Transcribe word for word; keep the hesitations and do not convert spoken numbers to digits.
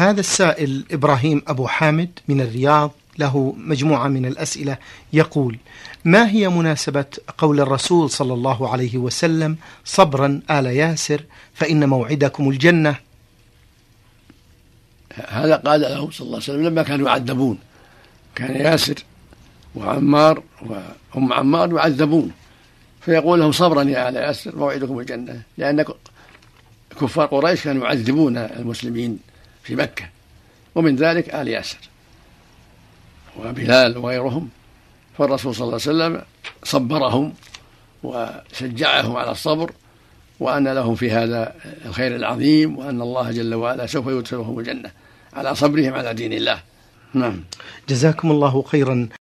هذا السائل إبراهيم أبو حامد من الرياض له مجموعة من الأسئلة، يقول: ما هي مناسبة قول الرسول صلى الله عليه وسلم: صبرا آل ياسر فإن موعدكم الجنة؟ هذا قال له صلى الله عليه وسلم لما كانوا يعذبون، كان ياسر وعمار وأم عمار يعذبون، فيقول لهم: صبرا يا آل ياسر موعدكم الجنة، لأن كفار قريش كانوا يعذبون المسلمين في مكة، ومن ذلك آل ياسر وبلال وغيرهم، فالرسول صلى الله عليه وسلم صبرهم وشجعهم على الصبر، وأن لهم في هذا الخير العظيم، وأن الله جل وعلا سوف يدخلهم الجنة على صبرهم على دين الله. نعم. جزاكم الله خيرا.